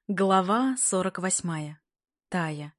Глава 48. Тая.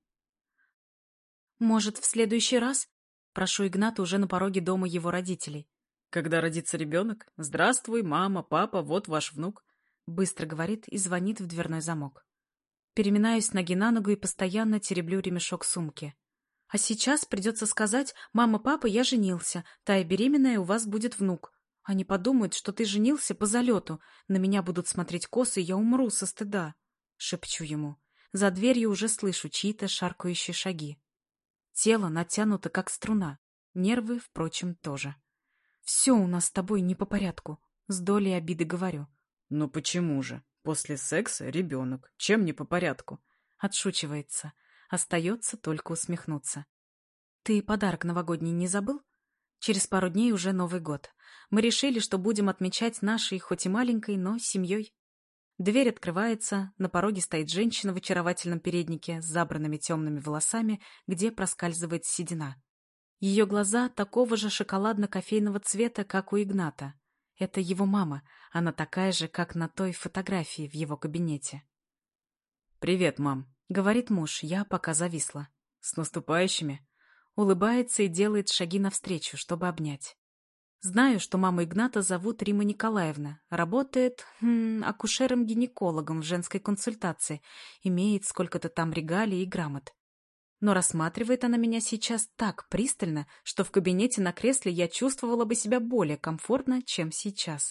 «Может, в следующий раз?» Прошу Игната уже на пороге дома его родителей. Когда родится ребенок, здравствуй, мама, папа, вот ваш внук. Быстро говорит и звонит в дверной замок. Переминаюсь с ноги на ногу и постоянно тереблю ремешок сумки. А сейчас придется сказать: «Мама, папа, я женился. Тая беременная, у вас будет внук». Они подумают, что ты женился по залету. На меня будут смотреть косо, и я умру со стыда. Шепчу ему. За дверью уже слышу чьи-то шаркающие шаги. Тело натянуто, как струна. Нервы, впрочем, тоже. Все у нас с тобой не по порядку. С долей обиды говорю. Ну почему же? После секса ребенок. Чем не по порядку? Отшучивается. Остается только усмехнуться. Ты подарок новогодний не забыл? Через пару дней уже Новый год. Мы решили, что будем отмечать нашей, хоть и маленькой, но семьей. Дверь открывается, на пороге стоит женщина в очаровательном переднике с забранными темными волосами, где проскальзывает седина. Ее глаза такого же шоколадно-кофейного цвета, как у Игната. Это его мама, она такая же, как на той фотографии в его кабинете. «Привет, мам», — говорит муж, я пока зависла. с наступающими. Улыбается и делает шаги навстречу, чтобы обнять. Знаю, что маму Игната зовут Рима Николаевна. Работает акушером-гинекологом в женской консультации. Имеет сколько-то там регалий и грамот. Но рассматривает она меня сейчас так пристально, что в кабинете на кресле я чувствовала бы себя более комфортно, чем сейчас.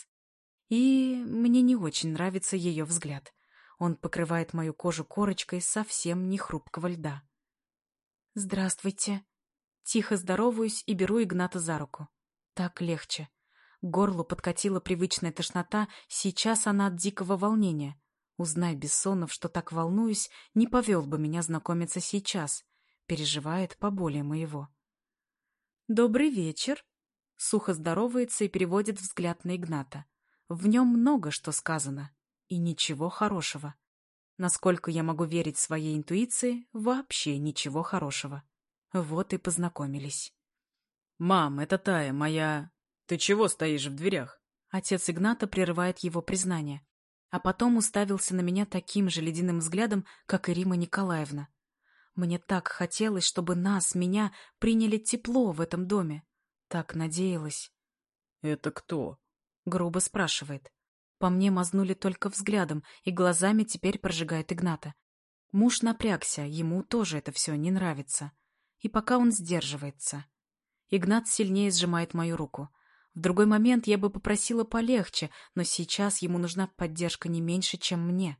И мне не очень нравится ее взгляд. Он покрывает мою кожу корочкой совсем не хрупкого льда. «Здравствуйте». Тихо здороваюсь и беру Игната за руку. Так легче. К горлу подкатила привычная тошнота, сейчас она от дикого волнения. Узнай Бессонов, что так волнуюсь, не повел бы меня знакомиться сейчас. Переживает поболее моего. «Добрый вечер», — сухо здоровается и переводит взгляд на Игната. В нем много что сказано, и ничего хорошего. Насколько я могу верить своей интуиции, вообще ничего хорошего. Вот и познакомились. «Мам, это Тая, моя... Ты чего стоишь в дверях?» Отец Игната прерывает его признание, а потом уставился на меня таким же ледяным взглядом, как и Рима Николаевна. Мне так хотелось, чтобы меня приняли тепло в этом доме. Так надеялась. «Это кто?» — грубо спрашивает. По мне мазнули только взглядом, и глазами теперь прожигает Игната. Муж напрягся, ему тоже это все не нравится. И пока он сдерживается. Игнат сильнее сжимает мою руку. В другой момент я бы попросила полегче, но сейчас ему нужна поддержка не меньше, чем мне.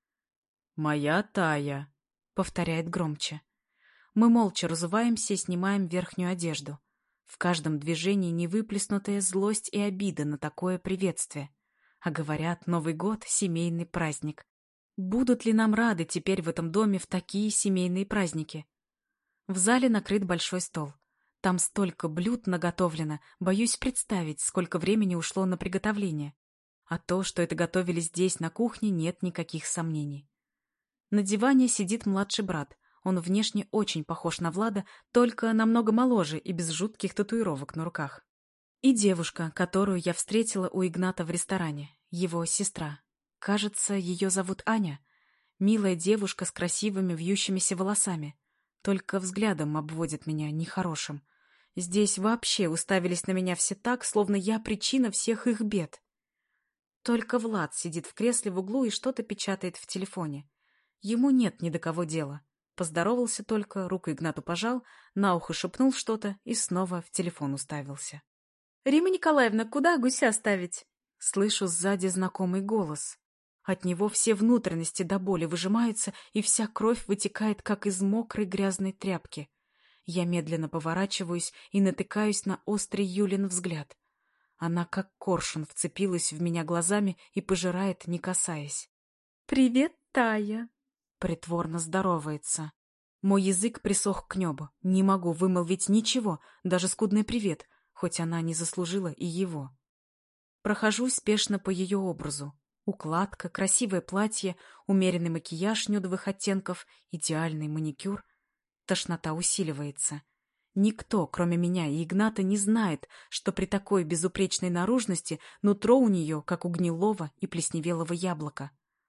«Моя Тая», — повторяет громче. Мы молча разуваемся и снимаем верхнюю одежду. В каждом движении невыплеснутая злость и обида на такое приветствие. А говорят, Новый год — семейный праздник. Будут ли нам рады теперь в этом доме в такие семейные праздники? В зале накрыт большой стол. Там столько блюд наготовлено, боюсь представить, сколько времени ушло на приготовление. А то, что это готовили здесь, на кухне, нет никаких сомнений. На диване сидит младший брат. Он внешне очень похож на Влада, только намного моложе и без жутких татуировок на руках. И девушка, которую я встретила у Игната в ресторане, его сестра. Кажется, ее зовут Аня. Милая девушка с красивыми вьющимися волосами. Только взглядом обводит меня нехорошим. Здесь вообще уставились на меня все так, словно я причина всех их бед. Только Влад сидит в кресле в углу и что-то печатает в телефоне. Ему нет ни до кого дела. Поздоровался только, руку Игнату пожал, на ухо шепнул что-то и снова в телефон уставился. «Рима Николаевна, куда гуся ставить?» Слышу сзади знакомый голос. От него все внутренности до боли выжимаются, и вся кровь вытекает, как из мокрой грязной тряпки. Я медленно поворачиваюсь и натыкаюсь на острый Юлин взгляд. Она, как коршун, вцепилась в меня глазами и пожирает, не касаясь. «Привет, Тая!» Притворно здоровается. Мой язык присох к небу. Не могу вымолвить ничего, даже скудный привет, хоть она не заслужила и его. Прохожу спешно по ее образу. Укладка, красивое платье, умеренный макияж нюдовых оттенков, идеальный маникюр. Тошнота усиливается. Никто, кроме меня и Игната, не знает, что при такой безупречной наружности нутро у нее, как у гнилого и плесневелого яблока.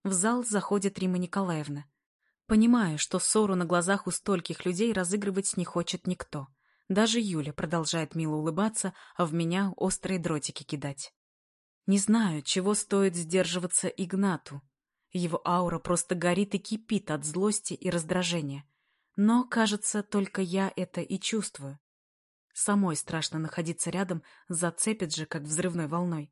В зал заходит Рима Николаевна. Понимаю, что ссору на глазах у стольких людей разыгрывать не хочет никто. Даже Юля продолжает мило улыбаться, а в меня острые дротики кидать. Не знаю, чего стоит сдерживаться Игнату. Его аура просто горит и кипит от злости и раздражения. Но, кажется, только я это и чувствую. Самой страшно находиться рядом, зацепит же, как взрывной волной.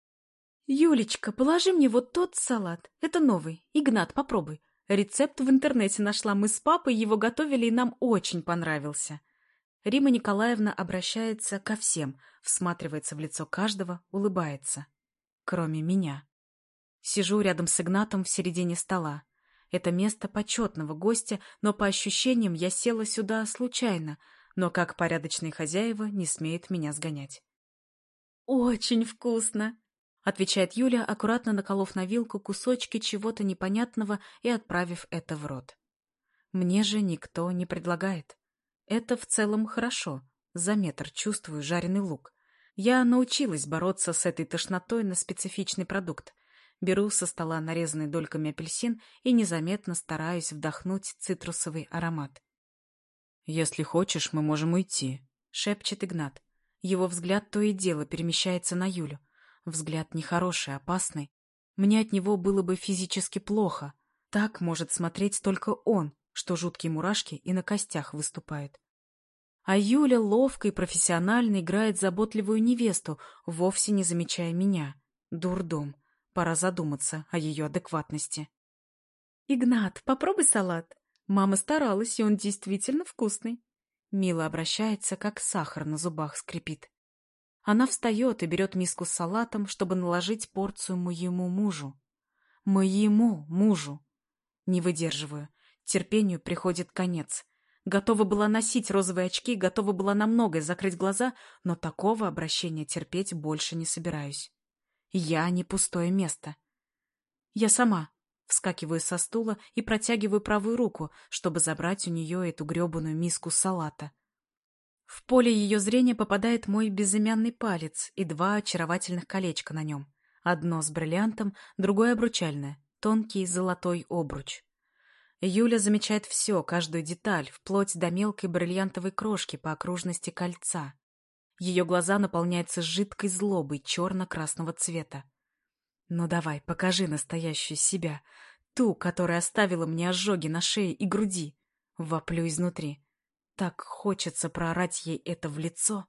«Юлечка, положи мне вот тот салат. Это новый. Игнат, попробуй. Рецепт в интернете нашла. Мы с папой его готовили, и нам очень понравился». Рима Николаевна обращается ко всем, всматривается в лицо каждого, улыбается. Кроме меня. Сижу рядом с Игнатом в середине стола. Это место почетного гостя, но по ощущениям я села сюда случайно, но как порядочные хозяева не смеют меня сгонять. «Очень вкусно!» — отвечает Юля, аккуратно наколов на вилку кусочки чего-то непонятного и отправив это в рот. Мне же никто не предлагает. Это в целом хорошо. За метр чувствую жареный лук. Я научилась бороться с этой тошнотой на специфичный продукт. Беру со стола нарезанный дольками апельсин и незаметно стараюсь вдохнуть цитрусовый аромат. «Если хочешь, мы можем уйти», — шепчет Игнат. Его взгляд то и дело перемещается на Юлю. Взгляд нехороший, опасный. Мне от него было бы физически плохо. Так может смотреть только он, что жуткие мурашки и на костях выступают. А Юля ловко и профессионально играет заботливую невесту, вовсе не замечая меня. Дурдом. Пора задуматься о ее адекватности. «Игнат, попробуй салат. Мама старалась, и он действительно вкусный». Мила обращается, как сахар на зубах скрипит. Она встает и берет миску с салатом, чтобы наложить порцию моему мужу. Моему мужу. Не выдерживаю. Терпению приходит конец. Готова была носить розовые очки, готова была на многое закрыть глаза, но такого обращения терпеть больше не собираюсь. Я не пустое место. Я сама вскакиваю со стула и протягиваю правую руку, чтобы забрать у нее эту гребаную миску салата. В поле ее зрения попадает мой безымянный палец и два очаровательных колечка на нем. Одно с бриллиантом, другое обручальное, тонкий золотой обруч. Юля замечает все, каждую деталь, вплоть до мелкой бриллиантовой крошки по окружности кольца. Ее глаза наполняются жидкой злобой черно-красного цвета. «Ну давай, покажи настоящую себя, ту, которая оставила мне ожоги на шее и груди». Воплю изнутри. Так хочется проорать ей это в лицо.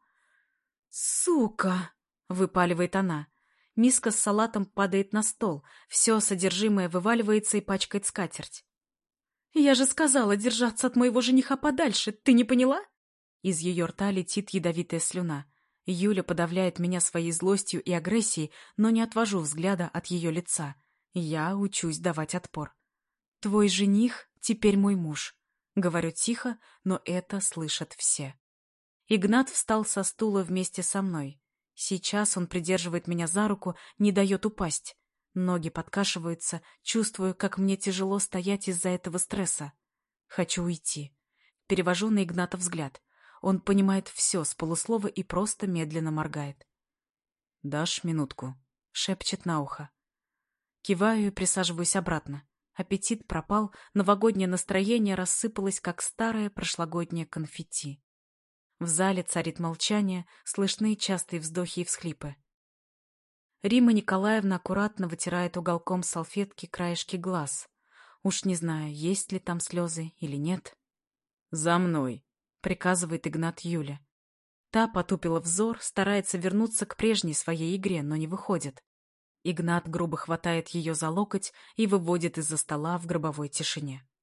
«Сука!» — выпаливает она. Миска с салатом падает на стол, все содержимое вываливается и пачкает скатерть. «Я же сказала держаться от моего жениха подальше, ты не поняла?» Из ее рта летит ядовитая слюна. Юля подавляет меня своей злостью и агрессией, но не отвожу взгляда от ее лица. Я учусь давать отпор. «Твой жених теперь мой муж», — говорю тихо, но это слышат все. Игнат встал со стула вместе со мной. Сейчас он придерживает меня за руку, не дает упасть. Ноги подкашиваются, чувствую, как мне тяжело стоять из-за этого стресса. Хочу уйти. Перевожу на Игната взгляд. Он понимает все с полуслова и просто медленно моргает. «Дашь минутку?» — шепчет на ухо. Киваю и присаживаюсь обратно. Аппетит пропал, новогоднее настроение рассыпалось, как старое прошлогоднее конфетти. В зале царит молчание, слышны частые вздохи и всхлипы. Рима Николаевна аккуратно вытирает уголком салфетки краешки глаз. Уж не знаю, есть ли там слезы или нет. «За мной!» — приказывает Игнат Юле. Та потупила взор, старается вернуться к прежней своей игре, но не выходит. Игнат грубо хватает ее за локоть и выводит из-за стола в гробовой тишине.